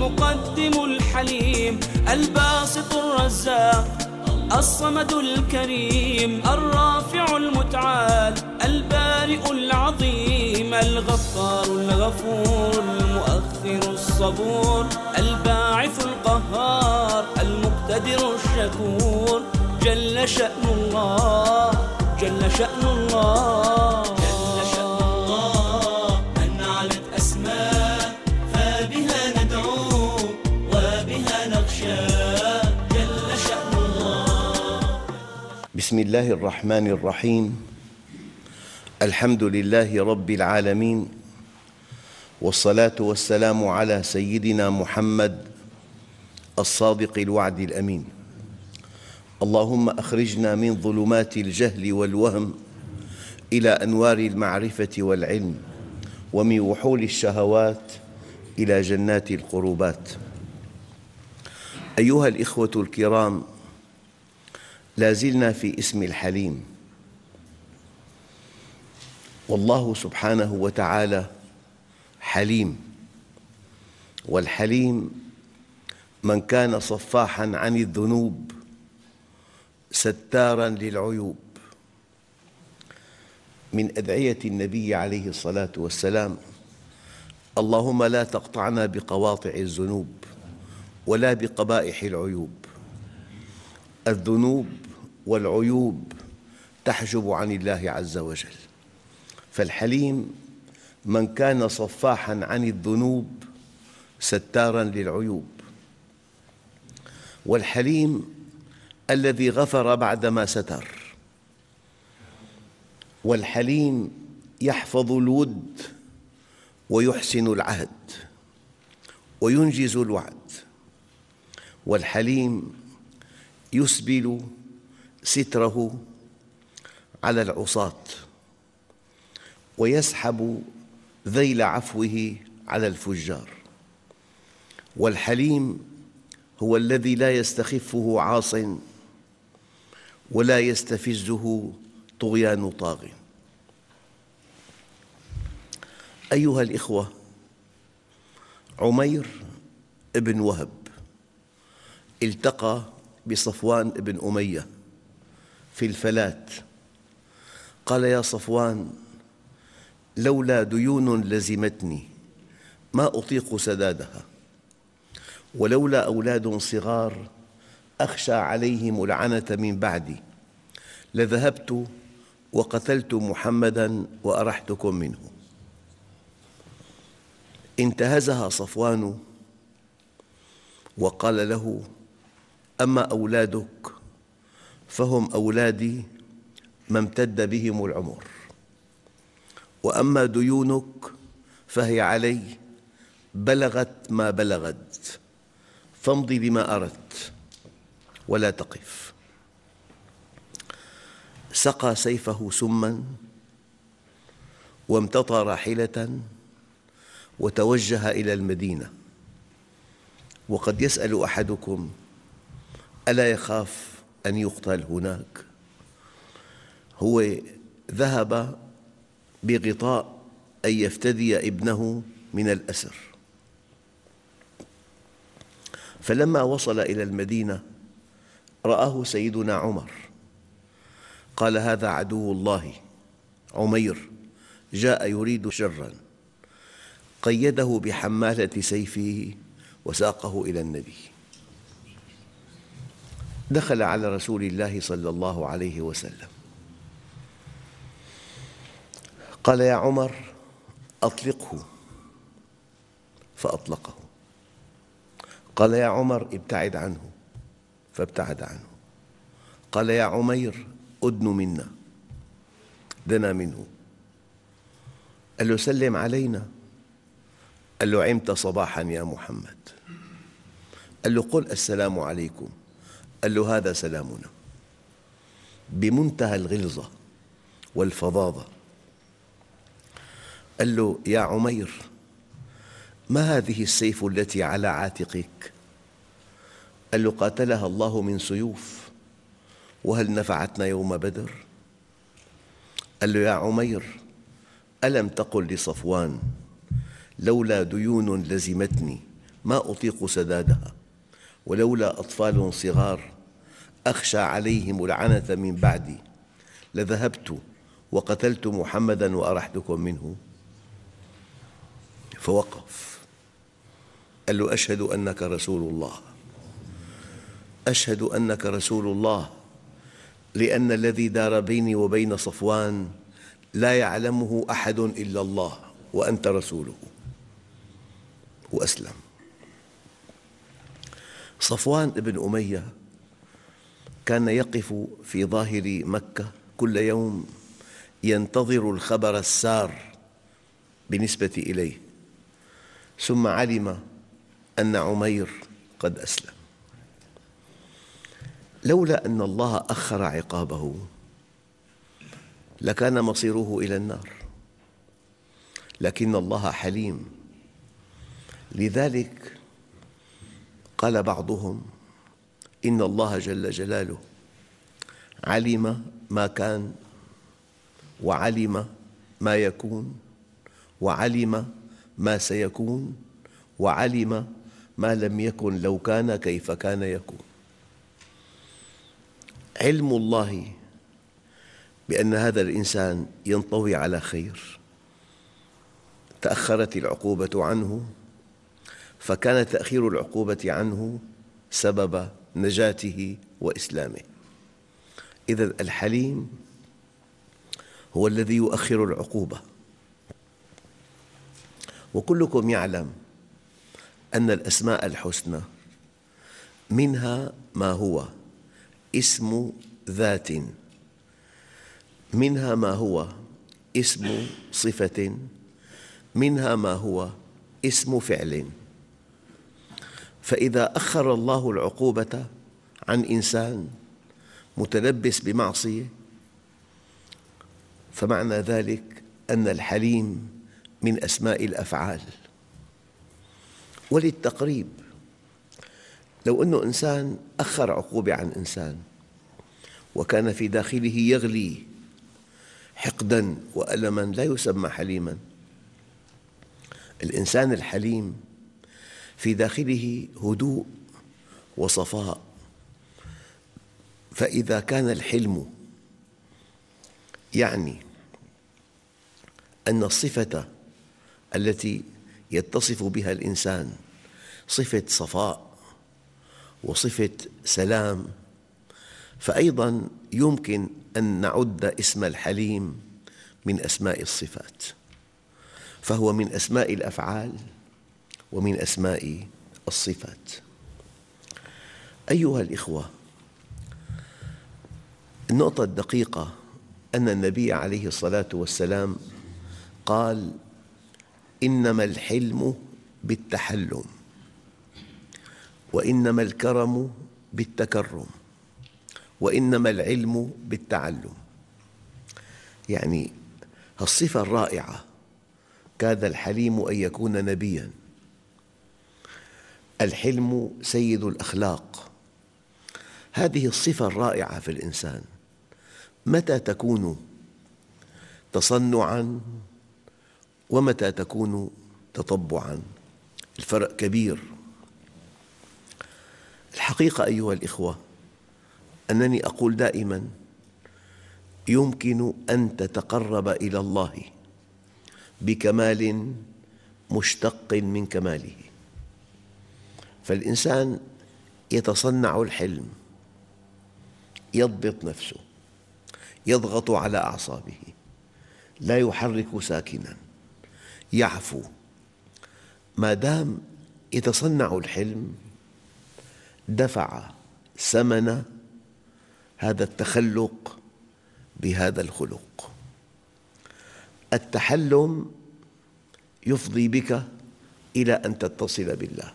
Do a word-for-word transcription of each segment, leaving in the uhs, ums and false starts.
المقدم الحليم الباسط الرزاق الصمد الكريم الرافع المتعال البارئ العظيم الغفار الغفور المؤخر الصبور الباعث القهار المقتدر الشكور جل شأن الله جل شأن الله جل شأن الله من علت أسماء فبها ندعو وبها نخشى جل شأن الله. بسم الله الرحمن الرحيم. الحمد لله رب العالمين، والصلاة والسلام على سيدنا محمد الصادق الوعد الأمين. اللهم أخرجنا من ظلمات الجهل والوهم إلى أنوار المعرفة والعلم، ومن وحول الشهوات إلى جنات القربات. أيها الإخوة الكرام، لا زلنا في اسم الحليم، والله سبحانه وتعالى حليم، والحليم من كان صفاحاً عن الذنوب ستاراً للعيوب. من أدعية النبي عليه الصلاة والسلام: اللهم لا تقطعنا بقواطع الذنوب ولا بقبائح العيوب. الذنوب والعيوب تحجب عن الله عز وجل، فالحليم من كان صفاحاً عن الذنوب ستاراً للعيوب، والحليم الذي غفر بعدما ستر، والحليم يحفظ الود ويحسن العهد وينجز الوعد، والحليم يسبل ستره على العصاة ويسحب ذيل عفوه على الفجار. والحليم هو الذي لا يستخفه عاصٍ ولا يستفزه طغيان طاغٍ. أيها الإخوة، عمير ابن وهب التقى بصفوان ابن أمية في الفلاة. قال: يا صفوان، لولا ديون لزمتني ما أطيق سدادها، ولولا أولاد صغار أخشى عليهم العنة من بعدي، لذهبت وقتلت محمداً وأرحتكم منه. انتهزها صفوان وقال له: أما أولادك فهم أولادي ما امتد بهم العمر، وأما ديونك فهي علي بلغت ما بلغت، فامضي بما أردت ولا تقف. سقى سيفه سماً وامتطى راحلة وتوجه إلى المدينة. وقد يسأل أحدكم: ألا يخاف أن يقتل هناك؟ هو ذهب بغطاء أن يفتدي ابنه من الأسر. فلما وصل إلى المدينة رآه سيدنا عمر، قال: هذا عدو الله عمير جاء يريد شراً. قيده بحمالة سيفه وساقه إلى النبي. دخل على رسول الله صلى الله عليه وسلم، قال: يا عمر، أطلقه، فأطلقه. قال: يا عمر، ابتعد عنه، فابتعد عنه. قال: يا عمير، أدن منا، دنا منه. قال له: سلم علينا. قال له: عمت صباحاً يا محمد. قال له: قل السلام عليكم. قال له: هذا سلامنا. بمنتهى الغلظة والفظاظة. قال له: يا عمير، ما هذه السيف التي على عاتقك؟ قال له: قاتلها الله من سيوف، وهل نفعتنا يوم بدر؟ قال له: يا عمير، ألم تقل لصفوان: لولا ديون لزمتني ما أطيق سدادها، ولولا أطفال صغار أخشى عليهم العنة من بعدي لذهبت وقتلت محمداً وأرحتكم منه. فوقف قال له: أشهد أنك رسول الله، أشهد أنك رسول الله، لأن الذي دار بيني وبين صفوان لا يعلمه أحد إلا الله وأنت رسوله. وأسلم. صفوان بن أمية كان يقف في ظاهر مكة كل يوم ينتظر الخبر السار بالنسبة إليه، ثم علم أن عمير قد أسلم. لولا أن الله أخر عقابه لكان مصيره إلى النار، لكن الله حليم. لذلك قال بعضهم: إن الله جل جلاله علم ما كان، وعلم ما يكون، وعلم ما سيكون، وعلم ما لم يكن لو كان كيف كان يكون. علم الله بأن هذا الإنسان ينطوي على خير، تأخرت العقوبة عنه، فكان تأخير العقوبة عنه سبب نجاته وإسلامه. إذن الحليم هو الذي يؤخر العقوبة. وكلكم يعلم أن الأسماء الحسنى منها ما هو اسم ذات، منها ما هو اسم صفة، منها ما هو اسم فعل. فإذا أخر الله العقوبة عن إنسان متلبس بمعصية فمعنى ذلك أن الحليم من أسماء الأفعال. وللتقريب، لو أن إنسان أخر عقوبة عن إنسان وكان في داخله يغلي حقداً وألماً لا يسمى حليماً. الإنسان الحليم في داخله هدوء وصفاء. فإذا كان الحلم يعني أن الصفة التي يتصف بها الإنسان صفة صفاء وصفة سلام، فأيضاً يمكن أن نعد اسم الحليم من أسماء الصفات، فهو من أسماء الأفعال ومن أسماء الصفات. أيها الإخوة، النقطة الدقيقة أن النبي عليه الصلاة والسلام قال: إنما الحلم بالتحلم، وإنما الكرم بالتكرم، وإنما العلم بالتعلم. يعني الصفة الرائعة كاد الحليم أن يكون نبياً. الحلم سيد الأخلاق. هذه الصفة الرائعة في الإنسان متى تكون تصنعاً ومتى تكون تطبعاً؟ الفرق كبير. الحقيقة أيها الإخوة أنني أقول دائماً: يمكن أن تتقرب إلى الله بكمال مشتق من كماله. فالإنسان يتصنع الحلم، يضبط نفسه، يضغط على أعصابه، لا يحرك ساكناً، يعفو. ما دام يتصنع الحلم دفع ثمن هذا التخلق بهذا الخلق. التحلم يفضي بك إلى أن تتصل بالله،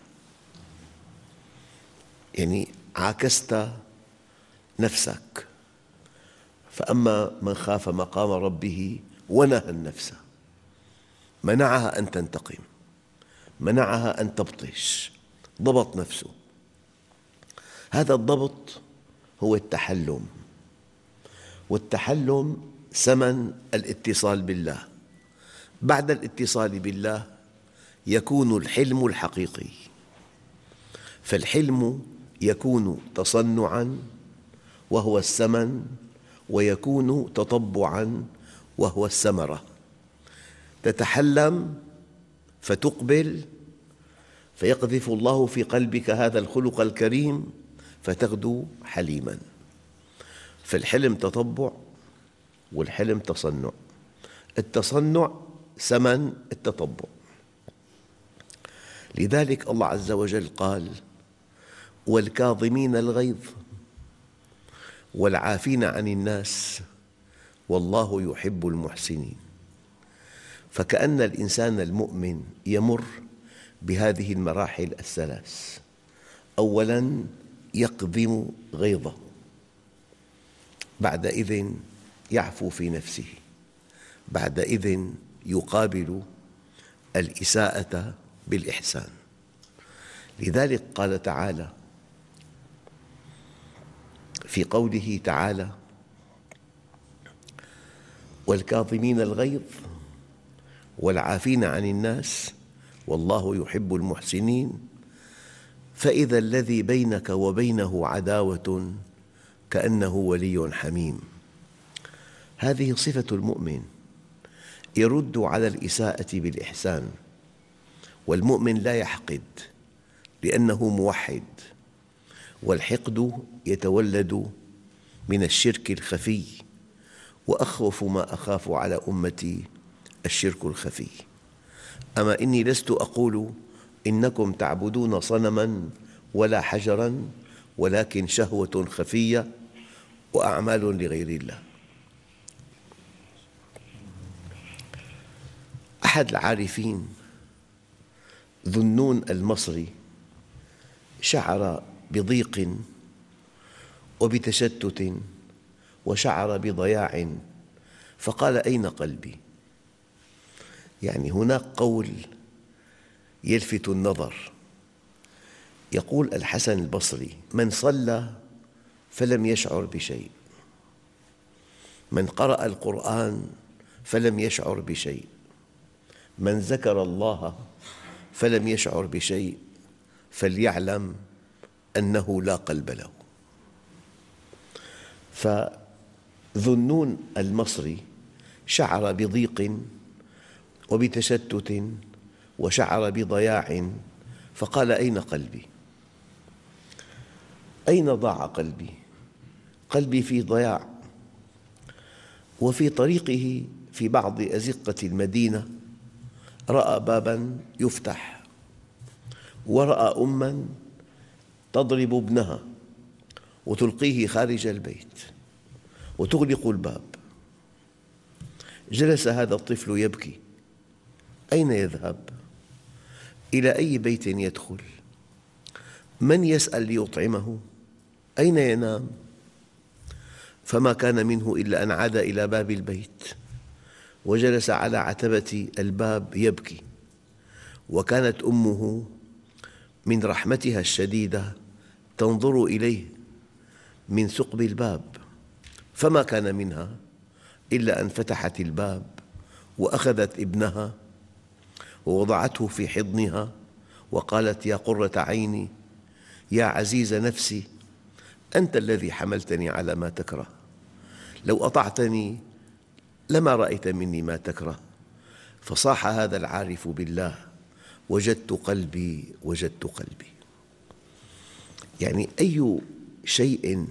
يعني عاكست نفسك. فأما من خاف مقام ربه ونهى النفس، منعها أن تنتقم، منعها أن تبطش، ضبط نفسه. هذا الضبط هو التحلم. والتحلم ثمن الاتصال بالله. بعد الاتصال بالله يكون الحلم الحقيقي. فالحلم يكون تصنعاً وهو السمن، ويكون تطبعاً وهو الثمرة. تتحلم فتقبل فيقذف الله في قلبك هذا الخلق الكريم فتغدو حليماً. فالحلم تطبع والحلم تصنع. التصنع ثمن التطبع. لذلك الله عز وجل قال: والكاظمين الغيظ والعافين عن الناس والله يحب المحسنين. فكأن الإنسان المؤمن يمر بهذه المراحل الثلاث. أولاً يكظم غيظه، بعدئذ يعفو في نفسه، بعدئذ يقابل الإساءة بالإحسان. لذلك قال تعالى في قوله تعالى: والكاظمين الغيظ والعافين عن الناس والله يحب المحسنين، فإذا الذي بينك وبينه عداوة كأنه ولي حميم. هذه صفة المؤمن، يرد على الإساءة بالإحسان. والمؤمن لا يحقد لأنه موحد، والحقد يتولد من الشرك الخفي، وأخوف ما أخاف على أمتي الشرك الخفي. أما إني لست أقول إنكم تعبدون صنماً ولا حجراً، ولكن شهوة خفية وأعمال لغير الله. أحد العارفين ذو النون المصري شعر بضيق وبتشتت وشعر بضياع، فقال: أين قلبي؟ يعني هناك قول يلفت النظر. يقول الحسن البصري: من صلى فلم يشعر بشيء، من قرأ القرآن فلم يشعر بشيء، من ذكر الله فلم يشعر بشيء، فليعلم أنه لا قلب له. فذو النون المصري شعر بضيق وبتشتت وشعر بضياع، فقال: أين قلبي؟ أين ضاع قلبي؟ قلبي في ضياع. وفي طريقه في بعض أزقة المدينة رأى باباً يفتح، ورأى أماً تضرب ابنها وتلقيه خارج البيت وتغلق الباب. جلس هذا الطفل يبكي. أين يذهب؟ إلى أي بيت يدخل؟ من يسأل ليطعمه؟ أين ينام؟ فما كان منه إلا أن عاد إلى باب البيت وجلس على عتبة الباب يبكي. وكانت أمه من رحمتها الشديدة تنظر إليه من ثقب الباب، فما كان منها إلا أن فتحت الباب وأخذت ابنها ووضعته في حضنها وقالت: يا قرة عيني، يا عزيز نفسي، أنت الذي حملتني على ما تكره، لو أطعتني لما رأيت مني ما تكره. فصاح هذا العارف بالله: وجدت قلبي وجدت قلبي. يعني أي شيء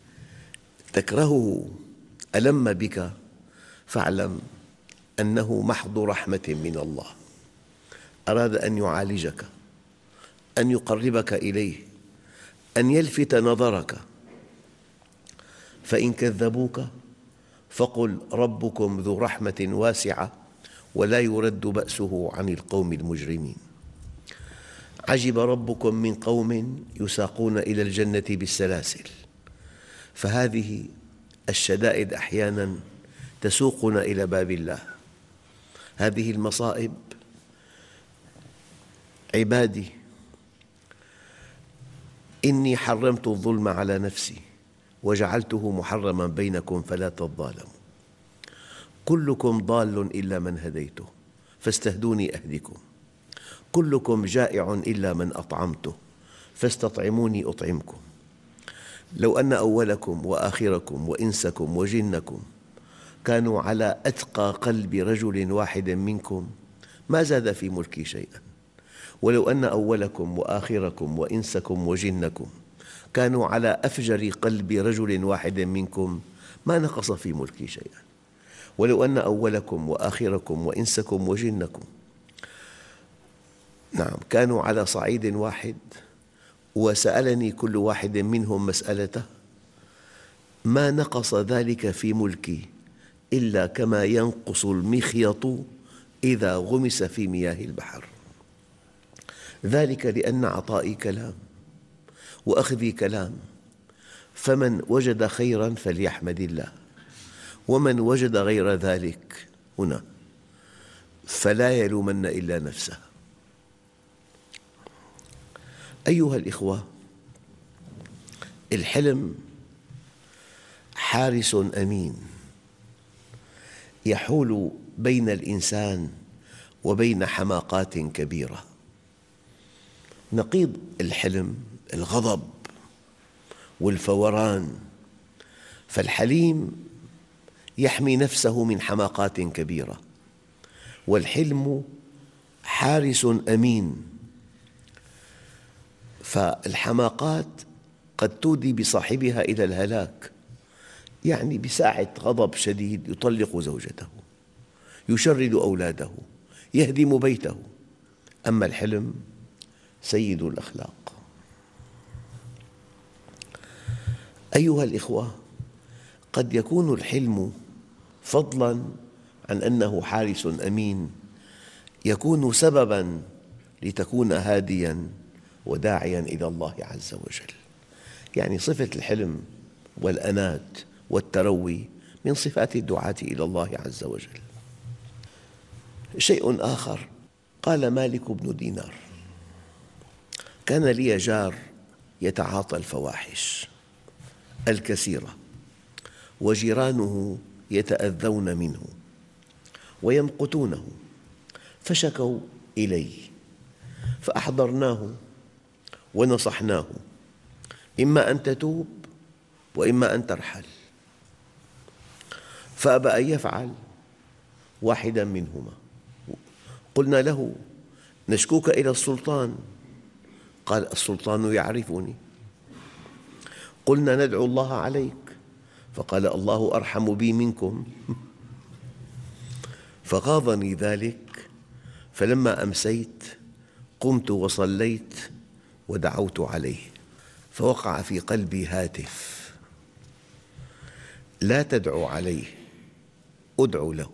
تكرهه ألم بك فاعلم أنه محض رحمة من الله، أراد أن يعالجك، أن يقربك إليه، أن يلفت نظرك. فإن كذبوك فقل ربكم ذو رحمة واسعة ولا يرد بأسه عن القوم المجرمين. عجب ربكم من قوم يساقون إلى الجنة بالسلاسل. فهذه الشدائد أحياناً تسوقنا إلى باب الله. هذه المصائب عبادي إني حرمت الظلم على نفسي وجعلته محرماً بينكم فلا تظالموا. كلكم ضال إلا من هديته فاستهدوني أهدكم. كلكم جائع إلا من أطعمته فاستطعموني أطعمكم. لو أن أولكم وآخركم وإنسكم وجنكم كانوا على أتقى قلب رجل واحد منكم ما زاد في ملكي شيئا، ولو أن أولكم وآخركم وإنسكم وجنكم كانوا على أفجر قلب رجل واحد منكم ما نقص في ملكي شيئا، ولو أن أولكم وآخركم وإنسكم وجنكم نعم كانوا على صعيد واحد وسألني كل واحد منهم مسألته ما نقص ذلك في ملكي إلا كما ينقص المخيط إذا غمس في مياه البحر. ذلك لأن عطائي كلام وأخذي كلام، فمن وجد خيراً فليحمد الله، ومن وجد غير ذلك هنا فلا يلومن إلا نفسه. أيها الإخوة، الحلم حارس أمين يحول بين الإنسان وبين حماقات كبيرة. نقيض الحلم الغضب والفوران، فالحليم يحمي نفسه من حماقات كبيرة، والحلم حارس أمين. فالحماقات قد تودي بصاحبها إلى الهلاك، يعني بساعة غضب شديد يطلق زوجته، يشرد أولاده، يهدم بيته. أما الحلم سيد الأخلاق. أيها الإخوة، قد يكون الحلم فضلاً عن أنه حارس أمين يكون سبباً لتكون هادياً وداعياً إلى الله عز وجل. يعني صفة الحلم والأنات والتروي من صفات الدعاة إلى الله عز وجل. شيء آخر، قال مالك بن دينار: كان لي جار يتعاطى الفواحش الكثيرة، وجيرانه يتأذون منه ويمقتونه، فشكوا إلي فأحضرناه ونصحناه: إما أن تتوب وإما أن ترحل. فأبى أن يفعل واحداً منهما. قلنا له: نشكوك إلى السلطان. قال: السلطان يعرفني. قلنا: ندعو الله عليك. فقال: الله أرحم بي منكم. فغاضني ذلك، فلما أمسيت قمت وصليت ودعوت عليه، فوقع في قلبي هاتف: لا تدعو عليه، ادعو له.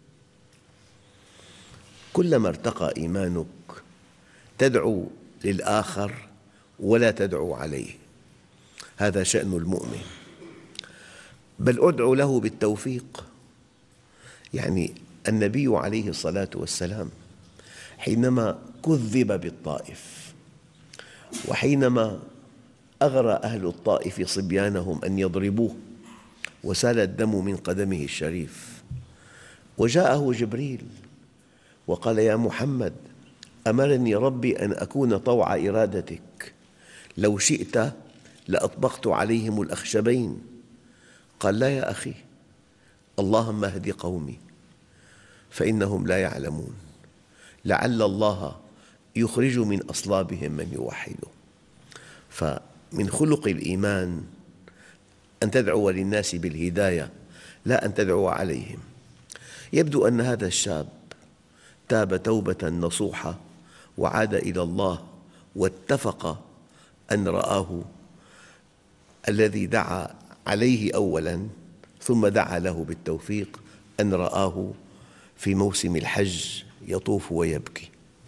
كلما ارتقى إيمانك تدعو للآخر ولا تدعو عليه، هذا شأن المؤمن. بل ادعو له بالتوفيق. يعني النبي عليه الصلاة والسلام حينما كذب بالطائف، وحينما أغرى أهل الطائف صبيانهم أن يضربوه وسال الدم من قدمه الشريف، وجاءه جبريل وقال: يا محمد، أمرني ربي أن أكون طوع إرادتك، لو شئت لأطبقت عليهم الأخشبين. قال: لا يا أخي، اللهم اهد قومي فإنهم لا يعلمون، لعل الله يخرج من أصلابهم من يوحده. فمن خلق الإيمان أن تدعو للناس بالهداية لا أن تدعو عليهم. يبدو أن هذا الشاب تاب توبة نصوحة وعاد إلى الله، واتفق أن رآه الذي دعا عليه أولاً ثم دعا له بالتوفيق، أن رآه في موسم الحج يطوف ويبكي.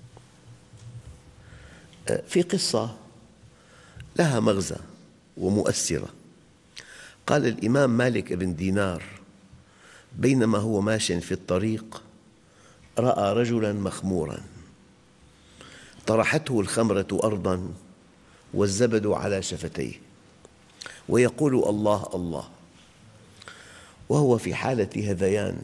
في قصة لها مغزى ومؤثرة. قال الإمام مالك بن دينار: بينما هو ماش في الطريق رأى رجلاً مخموراً، طرحته الخمرة أرضاً والزبد على شفتيه، ويقول: الله الله، وهو في حالة هذيان.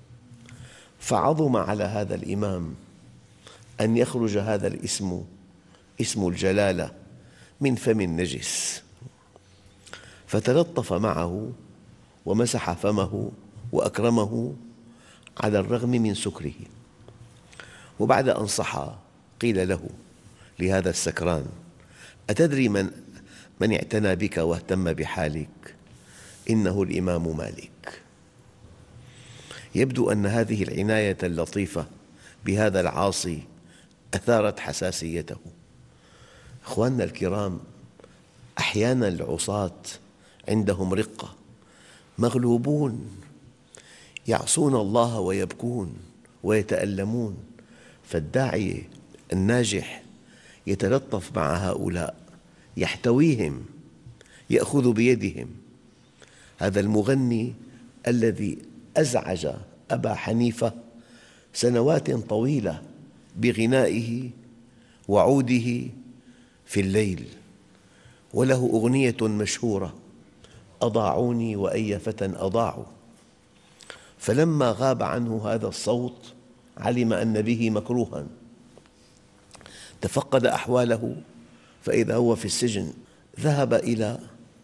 فعظم على هذا الإمام أن يخرج هذا الاسم، اسم الجلالة، من فم نجس، فتلطف معه ومسح فمه وأكرمه على الرغم من سكره. وبعد أن صحى قيل له لهذا السكران: أتدري من من اعتنى بك واهتم بحالك؟ إنه الإمام مالك. يبدو أن هذه العناية اللطيفة بهذا العاصي أثارت حساسيته. أخواننا الكرام، أحياناً العصاة عندهم رقة، مغلوبون، يعصون الله ويبكون ويتألمون، فالداعية الناجح يتلطف مع هؤلاء، يحتويهم، يأخذ بيدهم. هذا المغني الذي أزعج أبا حنيفة سنوات طويلة بغنائه وعوده في الليل، وله أغنية مشهورة: أضاعوني وأي فتى أضاعوا. فلما غاب عنه هذا الصوت علم أن به مكروها، تفقد أحواله فإذا هو في السجن. ذهب إلى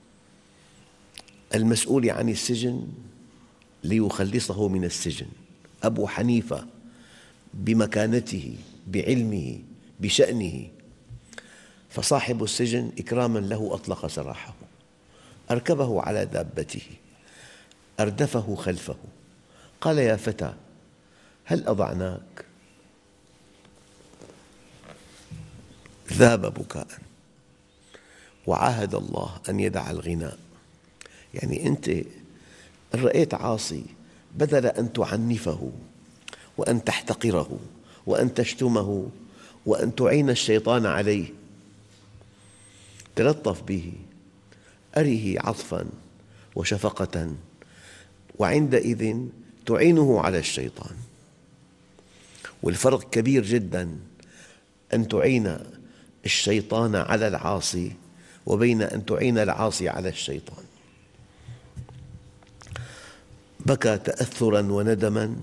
المسؤول عن السجن ليخلصه من السجن. أبو حنيفة بمكانته، بعلمه، بشأنه، فصاحب السجن إكراماً له أطلق سراحه، أركبه على دابته، أردفه خلفه، قال: يا فتى، هل أضعناك؟ ذاب بكاء وعاهد الله أن يدع الغناء. يعني أنت إن رأيت عاصي، بدل أن تعنفه وأن تحتقره وأن تشتمه وأن تعين الشيطان عليه، تلطف به، أره عطفاً وشفقة، وعندئذ تعينه على الشيطان. والفرق كبير جداً أن تعين الشيطان على العاصي وبين أن تعين العاصي على الشيطان. بكى تأثراً وندماً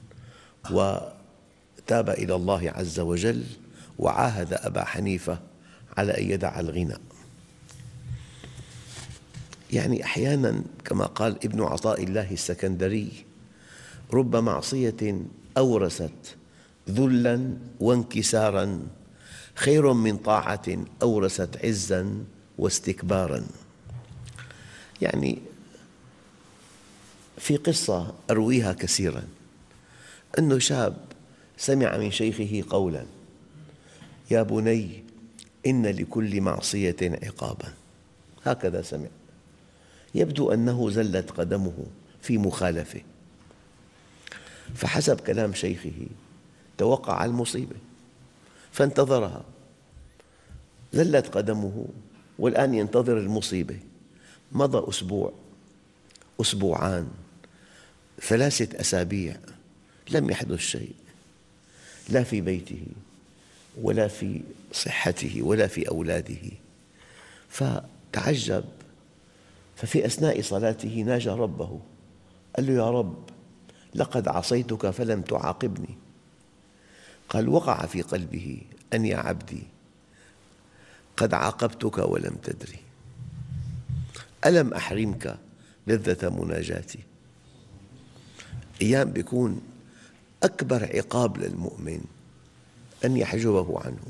وتاب إلى الله عز وجل، وعاهد أبا حنيفة على أن يدع الغناء. يعني أحياناً كما قال ابن عطاء الله السكندري: رب معصية أورثت ذلاً وانكساراً خير من طاعة أورثت عزاً واستكباراً. يعني في قصة أرويها كثيراً، أنه شاب سمع من شيخه قولاً: يا بني، إن لكل معصية عقاباً. هكذا سمع. يبدو أنه زلت قدمه في مخالفة، فحسب كلام شيخه توقع المصيبة فانتظرها. زلت قدمه والآن ينتظر المصيبة. مضى أسبوع، أسبوعان، ثلاثة أسابيع، لم يحدث شيء، لا في بيته ولا في صحته ولا في أولاده. فتعجب، ففي أثناء صلاته ناجى ربه، قال له: يا رب، لقد عصيتك فلم تعاقبني. قال: وقع في قلبه أن يا عبدي قد عاقبتك ولم تدري، ألم أحرمك لذة مناجاتي؟ أيام بيكون أكبر عقاب للمؤمن أن يحجبه عنه.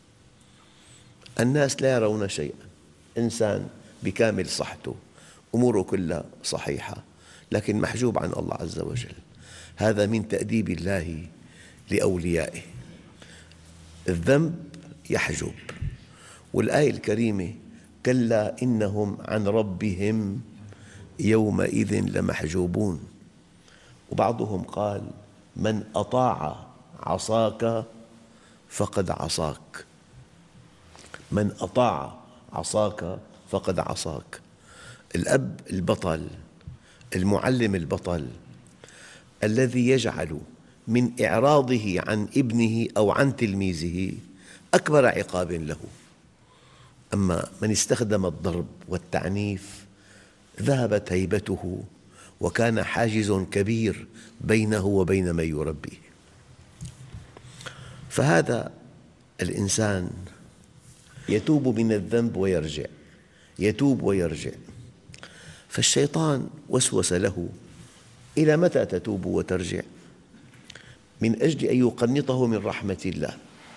الناس لا يرون شيئا، إنسان بكامل صحته، أموره كلها صحيحة، لكن محجوب عن الله عز وجل. هذا من تأديب الله لأوليائه. الذنب يحجب. والآية الكريمة: كلا إنهم عن ربهم يومئذ لمحجوبون. وبعضهم قال: من أطاع عصاك فقد عصاك. من أطاع عصاك فقد عصاك. الأب البطل، المعلم البطل، الذي يجعل من إعراضه عن ابنه أو عن تلميذه أكبر عقاب له. أما من استخدم الضرب والتعنيف ذهبت هيبته، وكان حاجز كبير بينه وبين من يربيه. فهذا الإنسان يتوب من الذنب ويرجع، يتوب ويرجع. فالشيطان وسوس له: إلى متى تتوب وترجع؟ من أجل أن يقنطه من رحمة الله.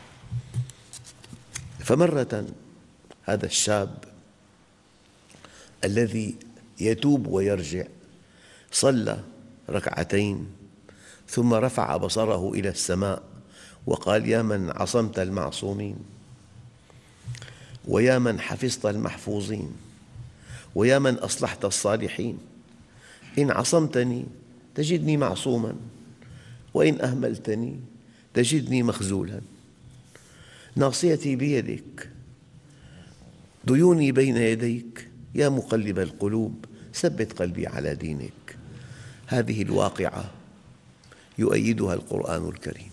فمرة هذا الشاب الذي يتوب ويرجع صلى ركعتين ثم رفع بصره إلى السماء وقال: يا من عصمت المعصومين، ويا من حفظت المحفوظين، ويا من أصلحت الصالحين، إن عصمتني تجدني معصوما، وإن أهملتني تجدني مخذولا. ناصيتي بيدك، ديوني بين يديك، يا مقلب القلوب ثبت قلبي على دينك. هذه الواقعة يؤيدها القرآن الكريم.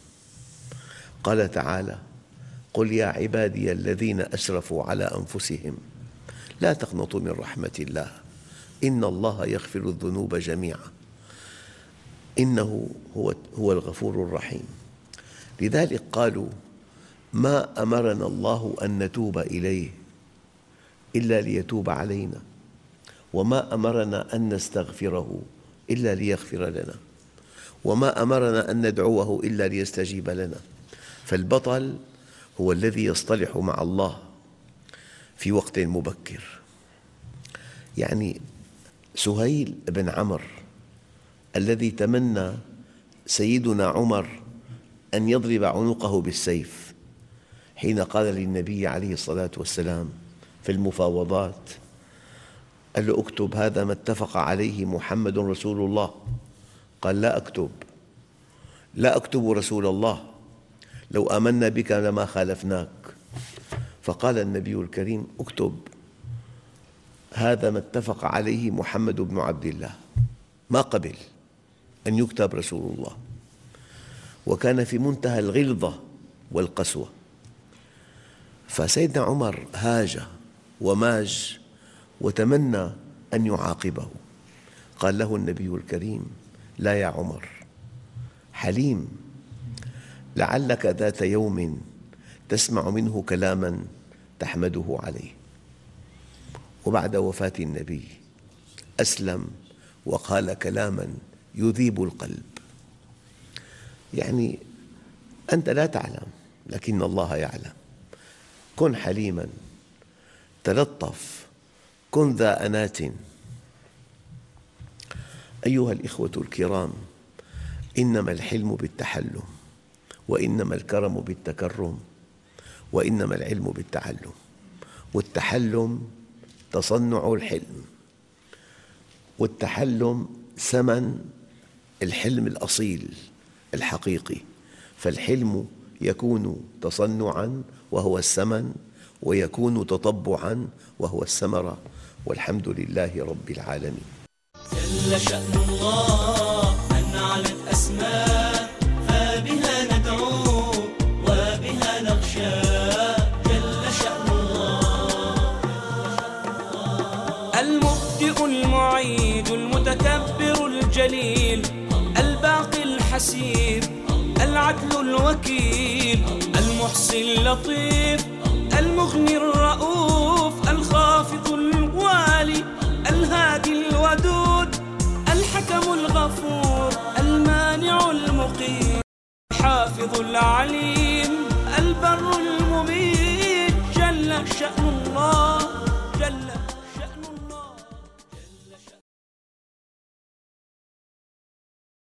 قال تعالى: قل يا عبادي الذين أسرفوا على أنفسهم لا تقنطوا من رحمة الله إن الله يغفر الذنوب جميعا إنه هو هو الغفور الرحيم. لذلك قالوا: ما أمرنا الله أن نتوب إليه إلا ليتوب علينا، وما أمرنا أن نستغفره إلا ليغفر لنا، وما أمرنا أن ندعوه إلا ليستجيب لنا. فالبطل هو الذي يصطلح مع الله في وقت مبكر. يعني سهيل بن عمرو الذي تمنى سيدنا عمر أن يضرب عنقه بالسيف حين قال للنبي عليه الصلاة والسلام في المفاوضات، قال له: اكتب هذا ما اتفق عليه محمد رسول الله. قال: لا أكتب، لا أكتب رسول الله، لو آمنا بك لما خالفناك. فقال النبي الكريم: اكتب هذا ما اتفق عليه محمد بن عبد الله. ما قبل أن يكتب رسول الله، وكان في منتهى الغلظة والقسوة. فسيدنا عمر هاج وماج وتمنى أن يعاقبه. قال له النبي الكريم: لا يا عمر، حليم، لعلك ذات يوم تسمع منه كلاما تحمده عليه. وبعد وفاة النبي أسلم وقال كلاما يذيب القلب. يعني أنت لا تعلم لكن الله يعلم. كن حليما، تلطف، كن ذا أنات. أيها الإخوة الكرام، إنما الحلم بالتحلم، وإنما الكرم بالتكرم، وإنما العلم بالتعلم. والتحلم تصنع الحلم، والتحلم ثمن الحلم الأصيل الحقيقي. فالحلم يكون تصنعاً وهو الثمن، ويكون تطبعاً وهو الثمرة. والحمد لله رب العالمين. جل شأن الله أن علت أسماء، فبها ندعو وبها نخشى. جل شأن الله المبدئ المعيد المتكبر الجليل الباقي الحسيب العدل الوكيل المحصي اللطيف المغني الرؤوف الخافض الوالي الهادي الودود الحكم الغفور المانع المقيم الحافظ العليم